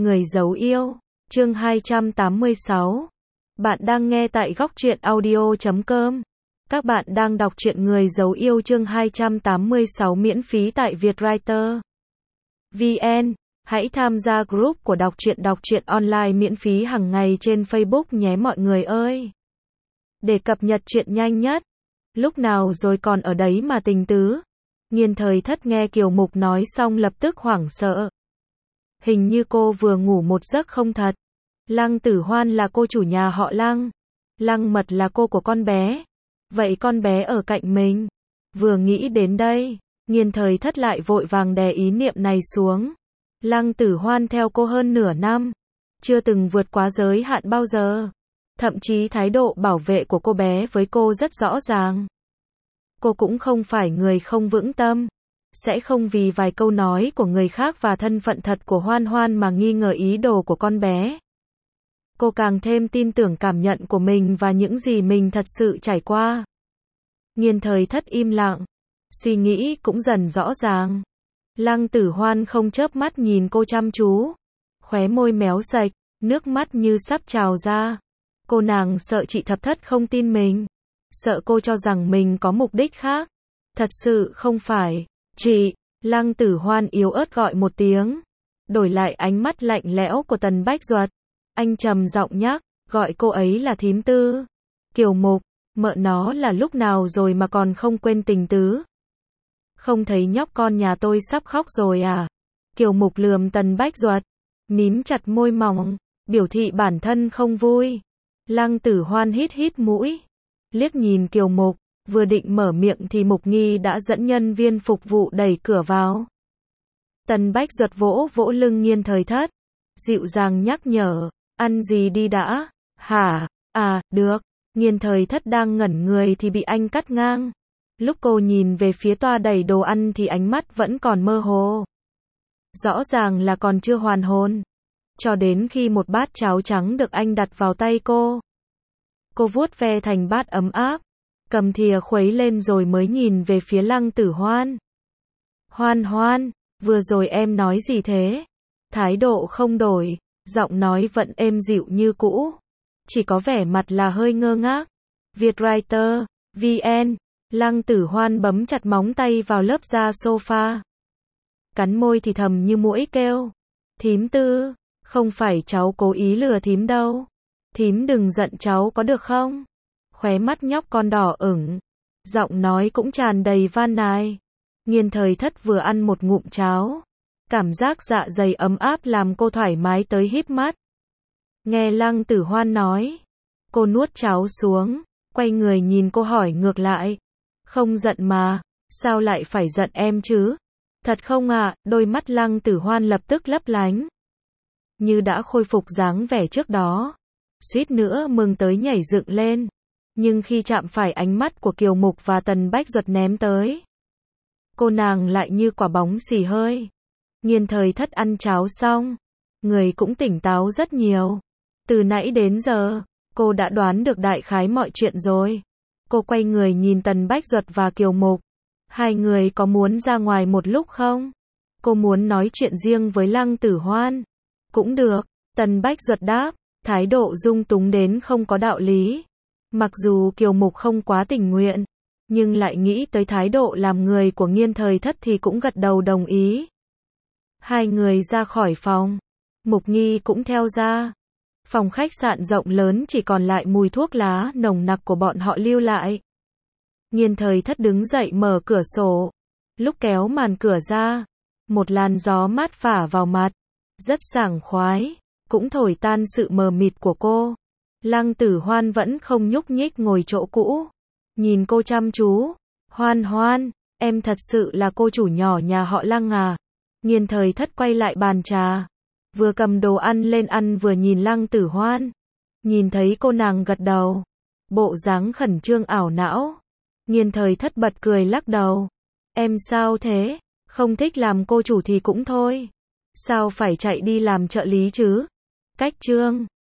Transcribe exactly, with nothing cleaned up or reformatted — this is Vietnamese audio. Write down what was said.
Người giấu yêu, chương hai trăm tám mươi sáu. Bạn đang nghe tại góc truyện audio chấm com. Các bạn đang đọc truyện Người giấu yêu chương hai trăm tám mươi sáu miễn phí tại Vietwriter chấm vn. Hãy tham gia group của đọc truyện đọc truyện online miễn phí hàng ngày trên Facebook nhé mọi người ơi. Để cập nhật truyện nhanh nhất. Lúc nào rồi còn ở đấy mà tình tứ. Nghiên Thời Thất nghe Kiều Mục nói xong lập tức hoảng sợ. Hình như cô vừa ngủ một giấc không thật. Lăng Tử Hoan là cô chủ nhà họ Lăng. Lăng Mật là cô của con bé. Vậy con bé ở cạnh mình. Vừa nghĩ đến đây, Nghiên Thời Thất lại vội vàng đè ý niệm này xuống. Lăng Tử Hoan theo cô hơn nửa năm. Chưa từng vượt quá giới hạn bao giờ. Thậm chí thái độ bảo vệ của cô bé với cô rất rõ ràng. Cô cũng không phải người không vững tâm. Sẽ không vì vài câu nói của người khác và thân phận thật của Hoan Hoan mà nghi ngờ ý đồ của con bé. Cô càng thêm tin tưởng cảm nhận của mình và những gì mình thật sự trải qua. Nghiên Thời Thất im lặng. Suy nghĩ cũng dần rõ ràng. Lăng Tử Hoan không chớp mắt nhìn cô chăm chú. Khóe môi méo sạch, nước mắt như sắp trào ra. Cô nàng sợ chị Thập Thất không tin mình. Sợ cô cho rằng mình có mục đích khác. Thật sự không phải. Chị, Lăng Tử Hoan yếu ớt gọi một tiếng. Đổi lại ánh mắt lạnh lẽo của Tần Bách Duật. Anh trầm giọng nhắc, gọi cô ấy là thím Tư. Kiều Mục, mợ nó là lúc nào rồi mà còn không quên tình tứ. Không thấy nhóc con nhà tôi sắp khóc rồi à? Kiều Mục lườm Tần Bách Duật, mím chặt môi mỏng, biểu thị bản thân không vui. Lăng Tử Hoan hít hít mũi, liếc nhìn Kiều Mục. Vừa định mở miệng thì Mục Nghi đã dẫn nhân viên phục vụ đẩy cửa vào. Tần Bách Duật vỗ vỗ lưng Nghiên Thời Thất, dịu dàng nhắc nhở, ăn gì đi đã? Hả? À, được. Nghiên Thời Thất đang ngẩn người thì bị anh cắt ngang. Lúc cô nhìn về phía toa đầy đồ ăn thì ánh mắt vẫn còn mơ hồ. Rõ ràng là còn chưa hoàn hồn. Cho đến khi một bát cháo trắng được anh đặt vào tay cô. Cô vuốt ve thành bát ấm áp. Cầm thìa khuấy lên rồi mới nhìn về phía Lăng Tử Hoan. Hoan Hoan, vừa rồi em nói gì thế? Thái độ không đổi, giọng nói vẫn êm dịu như cũ. Chỉ có vẻ mặt là hơi ngơ ngác. Vietwriter chấm vn. Lăng Tử Hoan bấm chặt móng tay vào lớp da sofa. Cắn môi thì thầm như muỗi kêu. Thím Tư, không phải cháu cố ý lừa thím đâu. Thím đừng giận cháu có được không? Khóe mắt nhóc con đỏ ửng. Giọng nói cũng tràn đầy van nài. Nghiên Thời Thất vừa ăn một ngụm cháo. Cảm giác dạ dày ấm áp làm cô thoải mái tới híp mắt. Nghe Lăng Tử Hoan nói. Cô nuốt cháo xuống. Quay người nhìn cô hỏi ngược lại. Không giận mà. Sao lại phải giận em chứ? Thật không ạ? À? Đôi mắt Lăng Tử Hoan lập tức lấp lánh. Như đã khôi phục dáng vẻ trước đó. Suýt nữa mừng tới nhảy dựng lên. Nhưng khi chạm phải ánh mắt của Kiều Mục và Tần Bách Duật ném tới, cô nàng lại như quả bóng xì hơi. Nghiên Thời Thất ăn cháo xong, người cũng tỉnh táo rất nhiều. Từ nãy đến giờ, cô đã đoán được đại khái mọi chuyện rồi. Cô quay người nhìn Tần Bách Duật và Kiều Mục. Hai người có muốn ra ngoài một lúc không? Cô muốn nói chuyện riêng với Lăng Tử Hoan. Cũng được, Tần Bách Duật đáp, thái độ dung túng đến không có đạo lý. Mặc dù Kiều Mục không quá tình nguyện, nhưng lại nghĩ tới thái độ làm người của Nghiên Thời Thất thì cũng gật đầu đồng ý. Hai người ra khỏi phòng. Mục Nghi cũng theo ra. Phòng khách sạn rộng lớn chỉ còn lại mùi thuốc lá nồng nặc của bọn họ lưu lại. Nghiên Thời Thất đứng dậy mở cửa sổ. Lúc kéo màn cửa ra, một làn gió mát phả vào mặt. Rất sảng khoái, cũng thổi tan sự mờ mịt của cô. Lăng Tử Hoan vẫn không nhúc nhích ngồi chỗ cũ. Nhìn cô chăm chú. Hoan Hoan, em thật sự là cô chủ nhỏ nhà họ Lăng à? Nghiên Thời Thất quay lại bàn trà. Vừa cầm đồ ăn lên ăn vừa nhìn Lăng Tử Hoan. Nhìn thấy cô nàng gật đầu. Bộ dáng khẩn trương ảo não. Nghiên Thời Thất bật cười lắc đầu. Em sao thế? Không thích làm cô chủ thì cũng thôi. Sao phải chạy đi làm trợ lý chứ? Cách chương.